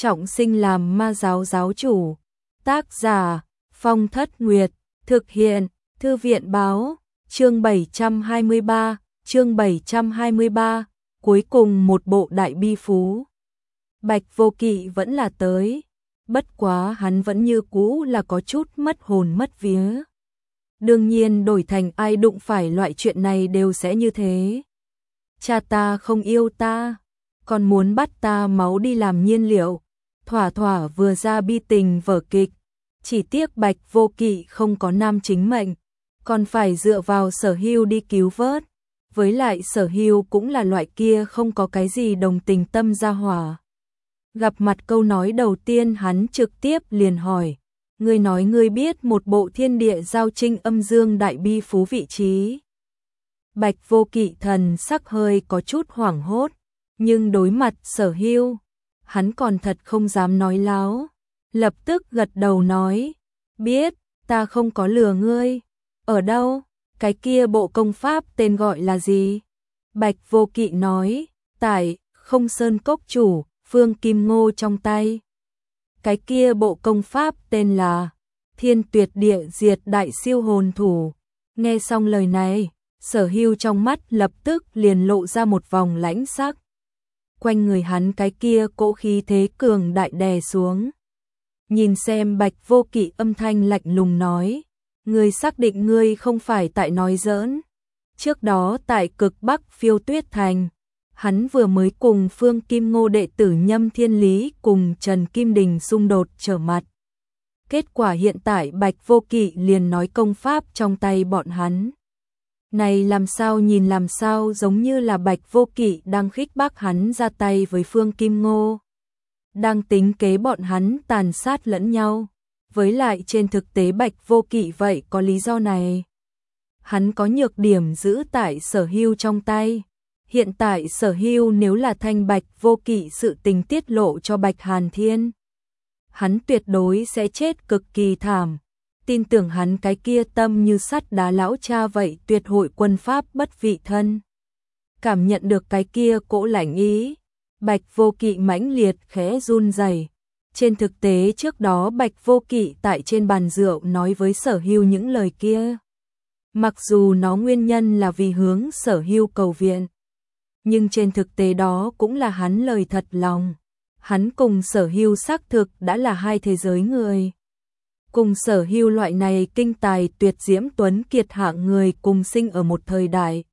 trọng sinh làm ma giáo giáo chủ. Tác giả Phong Thất Nguyệt, thực hiện Thư viện báo, chương 723, cuối cùng một bộ đại bi phú. Bạch Vô Kỵ vẫn là tới, bất quá hắn vẫn như cũ là có chút mất hồn mất vía. Đương nhiên đổi thành ai đụng phải loại chuyện này đều sẽ như thế. Cha ta không yêu ta, còn muốn bắt ta máu đi làm nhiên liệu, thỏa thỏa vừa ra bi tình vở kịch. Chỉ tiếc Bạch Vô Kỵ không có nam chính mệnh, còn phải dựa vào Sở Hưu đi cứu vớt. Với lại Sở Hưu cũng là loại kia không có cái gì đồng tình tâm gia hỏa. Gặp mặt câu nói đầu tiên hắn trực tiếp liền hỏi, ngươi nói ngươi biết một bộ thiên địa giao trinh âm dương đại bi phú vị trí. Bạch Vô Kỵ thần sắc hơi có chút hoảng hốt, nhưng đối mặt Sở Hưu, hắn còn thật không dám nói láo, lập tức gật đầu nói, biết, ta không có lừa ngươi. Ở đâu? Cái kia bộ công pháp tên gọi là gì? Bạch Vô Kỵ nói, tại Không Sơn Cốc chủ Phương Kim Ngô trong tay. Cái kia bộ công pháp tên là Thiên Tuyệt Địa Diệt Đại Siêu Hồn Thủ. Nghe xong lời này, Sở Hưu trong mắt lập tức liền lộ ra một vòng lãnh sắc. Quanh người hắn cái kia cỗ khí thế cường đại đè xuống. Nhìn xem Bạch Vô Kỵ âm thanh lạnh lùng nói, ngươi xác định ngươi không phải tại nói giỡn. Trước đó tại cực Bắc Phiêu Tuyết Thành, hắn vừa mới cùng Phương Kim Ngô đệ tử Nhâm Thiên Lý cùng Trần Kim Đình xung đột trở mặt. Kết quả hiện tại Bạch Vô Kỵ liền nói công pháp trong tay bọn hắn. Này làm sao nhìn làm sao giống như là Bạch Vô Kỵ đang khích bác hắn ra tay với Phương Kim Ngô. Đang tính kế bọn hắn tàn sát lẫn nhau. Với lại trên thực tế Bạch Vô Kỵ vậy có lý do này. Hắn có nhược điểm giữ tại Sở Hưu trong tay. Hiện tại Sở Hưu nếu là thanh Bạch Vô Kỵ sự tình tiết lộ cho Bạch Hàn Thiên, hắn tuyệt đối sẽ chết cực kỳ thảm. Tin tưởng hắn cái kia tâm như sắt đá lão cha vậy tuyệt hội quân pháp bất vị thân. Cảm nhận được cái kia cỗ lãnh ý, Bạch Vô Kỵ mãnh liệt khẽ run rẩy. Trên thực tế trước đó Bạch Vô Kỵ tại trên bàn rượu nói với Sở Hưu những lời kia. Mặc dù nó nguyên nhân là vì hướng Sở Hưu cầu viện, nhưng trên thực tế đó cũng là hắn lời thật lòng. Hắn cùng Sở Hưu xác thực đã là hai thế giới người. Cùng Sở Hưu loại này kinh tài tuyệt diễm tuấn kiệt hạng người cùng sinh ở một thời đại.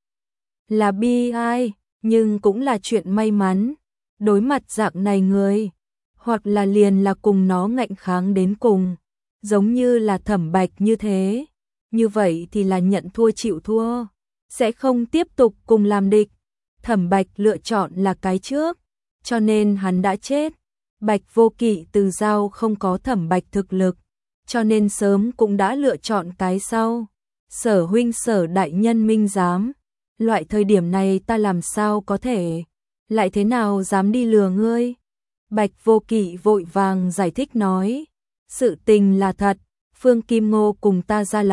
Là bi ai, nhưng cũng là chuyện may mắn. Đối mặt dạng này người, hoặc là liền là cùng nó ngạnh kháng đến cùng, giống như là Thẩm Bạch như thế. Như vậy thì là nhận thua chịu thua, sẽ không tiếp tục cùng làm địch. Thẩm Bạch lựa chọn là cái trước, cho nên hắn đã chết. Bạch Vô Kỵ từ giao không có Thẩm Bạch thực lực, cho nên sớm cũng đã lựa chọn cái sau. Sở huynh Sở đại nhân minh giám, loại thời điểm này ta làm sao có thể, lại thế nào dám đi lừa ngươi. Bạch Vô Kỵ vội vàng giải thích nói, sự tình là thật, Phương Kim Ngô cùng ta gia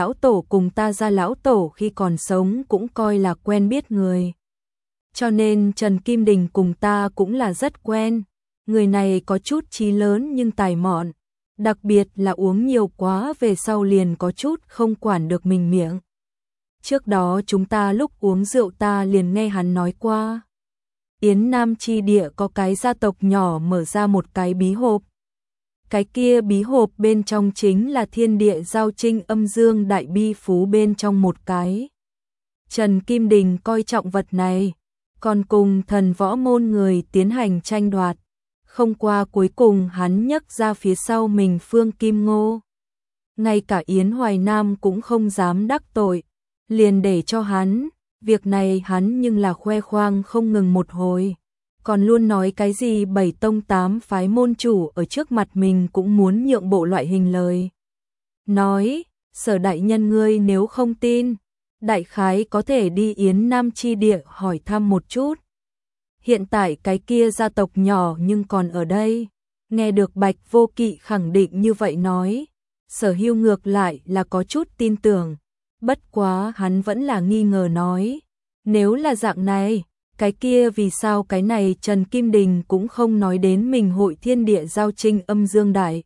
lão tổ khi còn sống cũng coi là quen biết người. Cho nên Trần Kim Đình cùng ta cũng là rất quen, người này có chút trí lớn nhưng tài mọn, đặc biệt là uống nhiều quá về sau liền có chút không quản được mình miệng. Trước đó chúng ta lúc uống rượu ta liền nghe hắn nói qua, Yến Nam chi địa có cái gia tộc nhỏ mở ra một cái bí hộp. Cái kia bí hộp bên trong chính là thiên địa giao trinh âm dương đại bi phú bên trong một cái. Trần Kim Đình coi trọng vật này, còn cùng thần võ môn người tiến hành tranh đoạt. Không qua cuối cùng hắn nhấc ra phía sau mình Phương Kim Ngô. Ngay cả Yến Hoài Nam cũng không dám đắc tội, liền để cho hắn. Việc này hắn nhưng là khoe khoang không ngừng một hồi, còn luôn nói cái gì 7 tông 8 phái môn chủ ở trước mặt mình cũng muốn nhượng bộ loại hình lời. Nói, Sở đại nhân ngươi nếu không tin, đại khái có thể đi Yến Nam chi địa hỏi thăm một chút. Hiện tại cái kia gia tộc nhỏ nhưng còn ở đây. Nghe được Bạch Vô Kỵ khẳng định như vậy nói, Sở Hưu ngược lại là có chút tin tưởng. Bất quá hắn vẫn là nghi ngờ nói, nếu là dạng này, Cái kia vì sao cái này Trần Kim Đình cũng không nói đến mình hội thiên địa giao trinh âm dương đại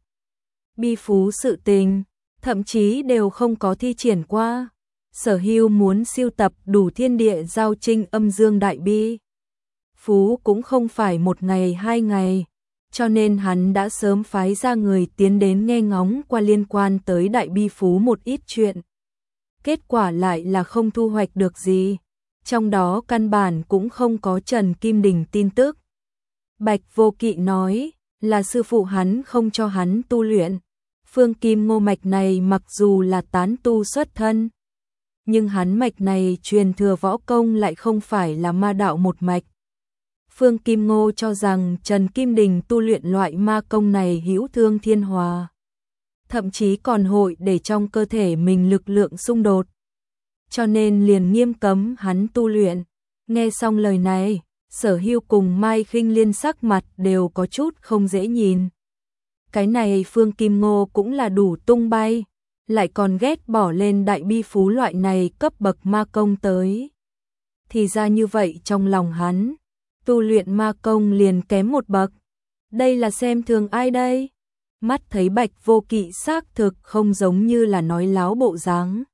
bi phú sự tình, thậm chí đều không có thi triển qua. Sở Hưu muốn siêu tập đủ thiên địa giao trinh âm dương đại bi phú cũng không phải một ngày hai ngày, cho nên hắn đã sớm phái ra người tiến đến nghe ngóng qua liên quan tới đại bi phú một ít chuyện. Kết quả lại là không thu hoạch được gì, trong đó căn bản cũng không có Trần Kim Đình tin tức. Bạch Vô Kỵ nói là sư phụ hắn không cho hắn tu luyện. Phương Kim Ngô mạch này mặc dù là tán tu xuất thân, nhưng hắn mạch này truyền thừa võ công lại không phải là ma đạo một mạch. Phương Kim Ngô cho rằng Trần Kim Đình tu luyện loại ma công này hữu thương thiên hòa, thậm chí còn hội để trong cơ thể mình lực lượng xung đột, cho nên liền nghiêm cấm hắn tu luyện. Nghe xong lời này, Sở Hưu cùng Mai Khinh Liên sắc mặt đều có chút không dễ nhìn. Cái này Phương Kim Ngô cũng là đủ tung bay, lại còn ghét bỏ lên đại bi phú loại này cấp bậc ma công tới. Thì ra như vậy trong lòng hắn, tu luyện ma công liền kém một bậc. Đây là xem thường ai đây? Mắt thấy Bạch Vô Kỵ xác thực không giống như là nói láo bộ dáng.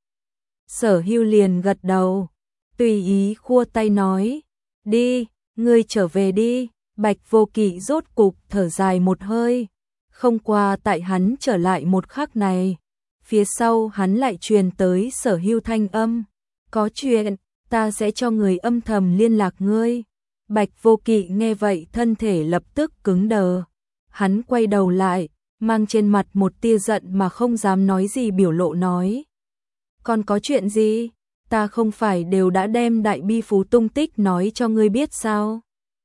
Sở Hưu liền gật đầu, tùy ý khua tay nói, đi, ngươi trở về đi. Bạch Vô Kỵ rốt cục thở dài một hơi, không qua tại hắn trở lại một khắc này, phía sau hắn lại truyền tới Sở Hưu thanh âm, có chuyện, ta sẽ cho người âm thầm liên lạc ngươi. Bạch Vô Kỵ nghe vậy thân thể lập tức cứng đờ, hắn quay đầu lại, mang trên mặt một tia giận mà không dám nói gì biểu lộ nói. Còn có chuyện gì? Ta không phải đều đã đem đại bi phú tung tích nói cho ngươi biết sao?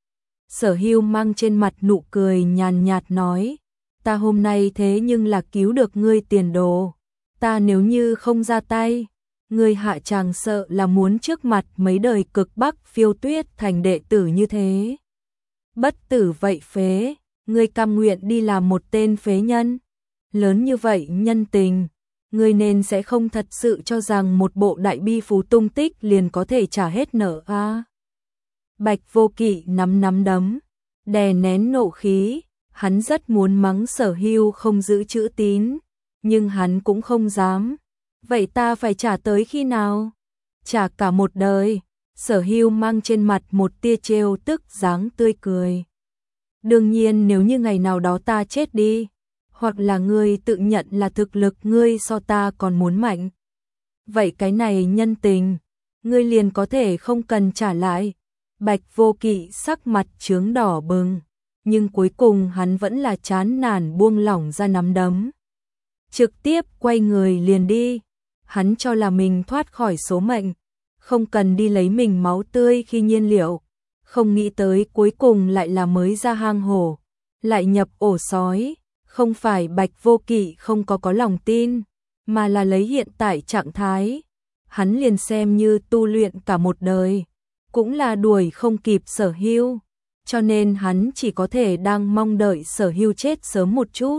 Sở Hưu mang trên mặt nụ cười nhàn nhạt nói, ta hôm nay thế nhưng là cứu được ngươi tiền đồ, ta nếu như không ra tay, ngươi hạ chàng sợ là muốn trước mặt mấy đời cực bắc phiêu tuyết thành đệ tử như thế. Bất tử vậy phế, ngươi cam nguyện đi làm một tên phế nhân, lớn như vậy nhân tình, ngươi nên sẽ không thật sự cho rằng một bộ đại bi phú tung tích liền có thể trả hết nợ a. Bạch Vô Kỵ nắm đấm, đè nén nộ khí, hắn rất muốn mắng Sở Hưu không giữ chữ tín, nhưng hắn cũng không dám. Vậy ta phải trả tới khi nào? Trả cả một đời. Sở Hưu mang trên mặt một tia trêu tức dáng tươi cười. Đương nhiên nếu như ngày nào đó ta chết đi, hoặc là ngươi tự nhận là thực lực ngươi so ta còn muốn mạnh, vậy cái này nhân tình, ngươi liền có thể không cần trả lại. Bạch Vô Kỵ sắc mặt chướng đỏ bừng, nhưng cuối cùng hắn vẫn là chán nản buông lỏng ra nắm đấm, trực tiếp quay người liền đi. Hắn cho là mình thoát khỏi số mệnh, không cần đi lấy mình máu tươi khi nhiên liệu, không nghĩ tới cuối cùng lại là mới ra hang hổ, lại nhập ổ sói. Không phải Bạch Vô Kỵ không có lòng tin, mà là lấy hiện tại trạng thái, hắn liền xem như tu luyện cả một đời, cũng là đuổi không kịp Sở Hưu, cho nên hắn chỉ có thể đang mong đợi Sở Hưu chết sớm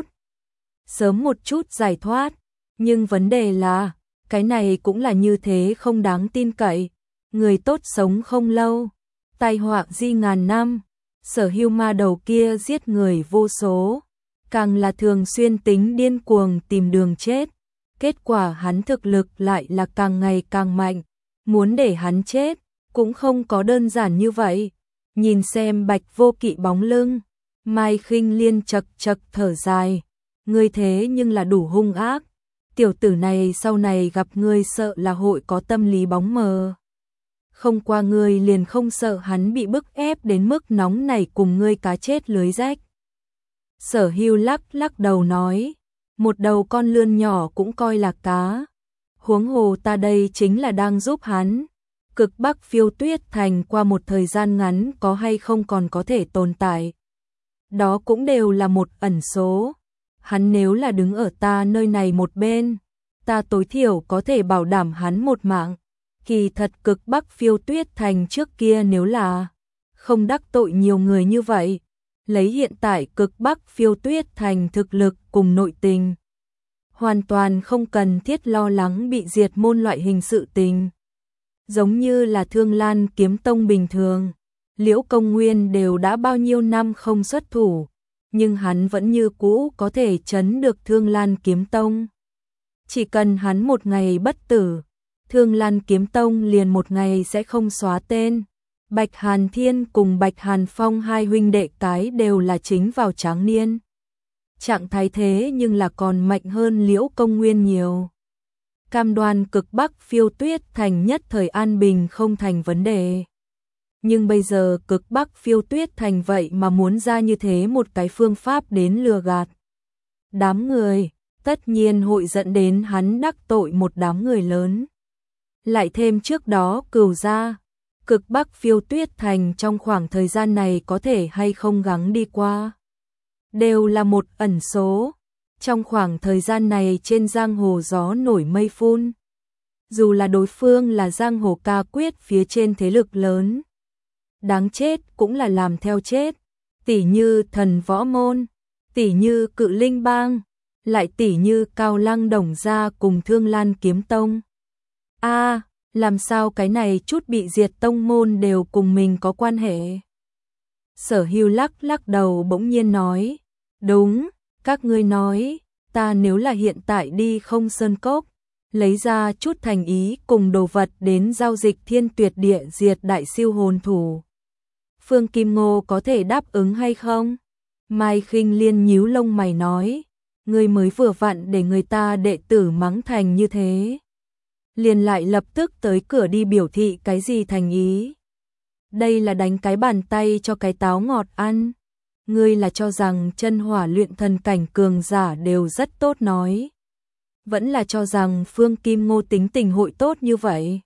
một chút giải thoát. Nhưng vấn đề là, cái này cũng là như thế không đáng tin cậy, người tốt sống không lâu, tai họa di ngàn năm. Sở Hưu ma đầu kia giết người vô số, càng là thường xuyên tính điên cuồng tìm đường chết, kết quả hắn thực lực lại là càng ngày càng mạnh, muốn để hắn chết cũng không có đơn giản như vậy. Nhìn xem Bạch Vô Kỵ bóng lưng, Mai Khinh Liên chật chật thở dài, ngươi thế nhưng là đủ hung ác, tiểu tử này sau này gặp ngươi sợ là hội có tâm lý bóng mờ. Không qua ngươi liền không sợ hắn bị bức ép đến mức nóng này cùng ngươi cá chết lưới rách. Sở Hưu lắc đầu nói, một đầu con lươn nhỏ cũng coi là cá, huống hồ ta đây chính là đang giúp hắn. Cực Bắc phiêu tuyết thành qua một thời gian ngắn có hay không còn có thể tồn tại, đó cũng đều là một ẩn số. Hắn nếu là đứng ở ta nơi này một bên, ta tối thiểu có thể bảo đảm hắn một mạng. Kỳ thật Cực Bắc phiêu tuyết thành trước kia nếu là không đắc tội nhiều người như vậy, lấy hiện tại Cực Bắc phiêu tuyết thành thực lực cùng nội tình, hoàn toàn không cần thiết lo lắng bị diệt môn loại hình sự tình. Giống như là Thương Lan Kiếm Tông bình thường, Liễu Công Nguyên đều đã bao nhiêu năm không xuất thủ, nhưng hắn vẫn như cũ có thể trấn được Thương Lan Kiếm Tông. Chỉ cần hắn một ngày bất tử, Thương Lan Kiếm Tông liền một ngày sẽ không xóa tên. Bạch Hàn Thiên cùng Bạch Hàn Phong hai huynh đệ cái đều là chính vào tráng niên. Trạng thái thế nhưng là còn mạnh hơn Liễu Công Nguyên nhiều. Cam đoan cực Bắc Phiêu Tuyết Thành nhất thời an bình không thành vấn đề. Nhưng bây giờ cực Bắc Phiêu Tuyết Thành vậy mà muốn ra như thế một cái phương pháp đến lừa gạt đám người, tất nhiên hội dẫn đến hắn đắc tội một đám người lớn. Lại thêm trước đó Cửu gia, cực Bắc Phiêu Tuyết Thành trong khoảng thời gian này có thể hay không gắng đi qua, đều là một ẩn số. Trong khoảng thời gian này trên giang hồ gió nổi mây phun. Dù là đối phương là giang hồ ca quyết phía trên thế lực lớn, đáng chết cũng là làm theo chết. Tỷ như Thần Võ Môn, tỷ như Cự Linh Bang, lại tỷ như Cao Lăng Đồng gia cùng Thương Lan Kiếm Tông. Làm sao cái này chút bị diệt tông môn đều cùng mình có quan hệ? Sở Hưu lắc lắc đầu bỗng nhiên nói, đúng, các ngươi nói, ta nếu là hiện tại đi Không Sơn Cốc, lấy ra chút thành ý cùng đồ vật đến giao dịch Thiên Tuyệt Địa diệt đại siêu hồn thủ, Phương Kim Ngô có thể đáp ứng hay không? Mai Khinh Liên nhíu lông mày nói, ngươi mới vừa vặn để người ta đệ tử mắng thành như thế, liền lại lập tức tới cửa đi biểu thị cái gì thành ý? Đây là đánh cái bàn tay cho cái táo ngọt ăn. Ngươi là cho rằng chân hỏa luyện thần cảnh cường giả đều rất tốt nói, vẫn là cho rằng Phương Kim Ngô tính tình hội tốt như vậy?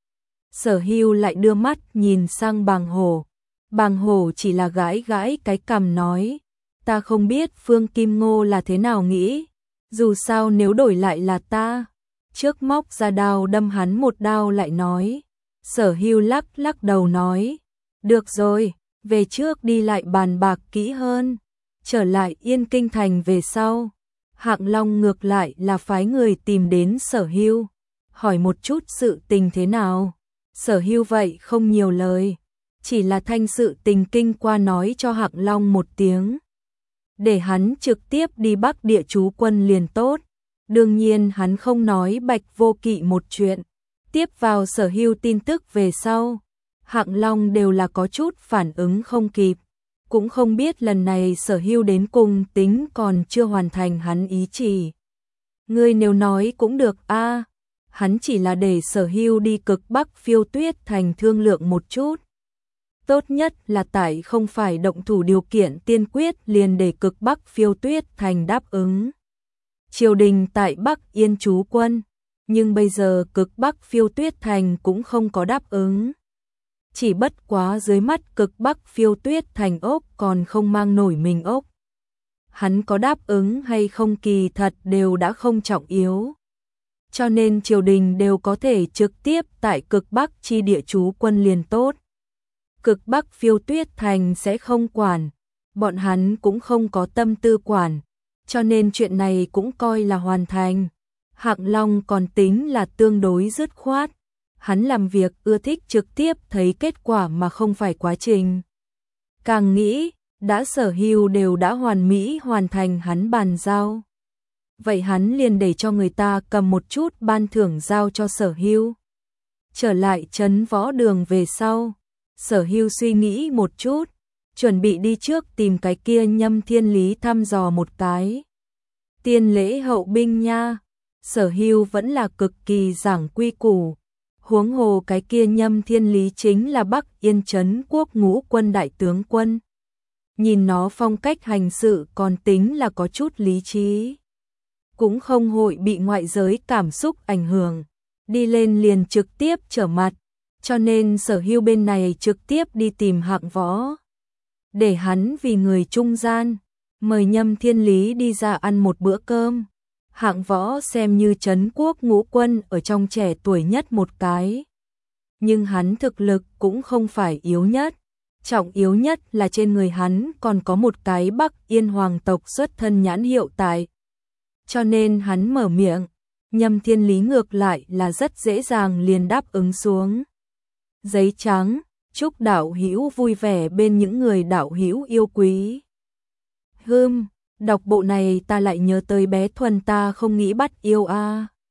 Sở Hưu lại đưa mắt nhìn sang Bàng Hổ. Bàng Hổ chỉ là gãi gãi cái cằm nói, ta không biết Phương Kim Ngô là thế nào nghĩ, dù sao nếu đổi lại là ta, trước móc ra đao đâm hắn một đao lại nói. Sở Hưu lắc lắc đầu nói, được rồi, về trước đi lại bàn bạc kỹ hơn, trở lại Yên Kinh thành về sau. Hạng Long ngược lại là phái người tìm đến Sở Hưu, hỏi một chút sự tình thế nào. Sở Hưu vậy không nhiều lời, chỉ là thanh sự tình kinh qua nói cho Hạng Long một tiếng, để hắn trực tiếp đi Bắc Địa trú quân liền tốt. Đương nhiên hắn không nói Bạch Vô Kỵ một chuyện. Tiếp vào Sở Hưu tin tức về sau, Hạng Long đều là có chút phản ứng không kịp, cũng không biết lần này Sở Hưu đến cùng tính còn chưa hoàn thành hắn ý chỉ. Ngươi nếu nói cũng được hắn chỉ là để Sở Hưu đi cực Bắc Phiêu Tuyết Thành thương lượng một chút. Tốt nhất là tại không phải động thủ điều kiện tiên quyết liền để cực Bắc Phiêu Tuyết Thành đáp ứng. Triều đình tại Bắc Yên trú quân, nhưng bây giờ cực Bắc Phiêu Tuyết Thành cũng không có đáp ứng. Chỉ bất quá dưới mắt cực Bắc Phiêu Tuyết Thành ốc còn không mang nổi mình ốc. Hắn có đáp ứng hay không kỳ thật đều đã không trọng yếu. Cho nên triều đình đều có thể trực tiếp tại cực Bắc chi địa trú quân liền tốt. Cực Bắc Phiêu Tuyết Thành sẽ không quản, bọn hắn cũng không có tâm tư quản, cho nên chuyện này cũng coi là hoàn thành. Hạng Long còn tính là tương đối dứt khoát, hắn làm việc ưa thích trực tiếp thấy kết quả mà không phải quá trình. Càng nghĩ, đã Sở Hưu đều đã hoàn mỹ hoàn thành hắn bàn giao, vậy hắn liền để cho người ta cầm một chút ban thưởng giao cho Sở Hưu. Trở lại trấn Võ Đường về sau, Sở Hưu suy nghĩ một chút, chuẩn bị đi trước tìm cái kia Nhâm Thiên Lý thăm dò một cái. Tiên lễ hậu binh nha. Sở Hưu vẫn là cực kỳ giảng quy củ, huống hồ cái kia Nhâm Thiên Lý chính là Bắc Yên trấn quốc ngũ quân đại tướng quân. Nhìn nó phong cách hành sự còn tính là có chút lý trí, cũng không hội bị ngoại giới cảm xúc ảnh hưởng, đi lên liền trực tiếp trở mặt, cho nên Sở Hưu bên này trực tiếp đi tìm Hạng Võ, để hắn vì người trung gian, mời Nhâm Thiên Lý đi ra ăn một bữa cơm. Hạng Võ xem như trấn quốc ngũ quân ở trong trẻ tuổi nhất một cái, nhưng hắn thực lực cũng không phải yếu nhất, trọng yếu nhất là trên người hắn còn có một cái Bắc Yên hoàng tộc xuất thân nhãn hiệu tại. Cho nên hắn mở miệng, Nhâm Thiên Lý ngược lại là rất dễ dàng liền đáp ứng xuống. Giấy trắng, chúc đạo hữu vui vẻ bên những người đạo hữu yêu quý. Đọc bộ này ta lại nhớ tới bé Thuần, ta không nghĩ bắt yêu a.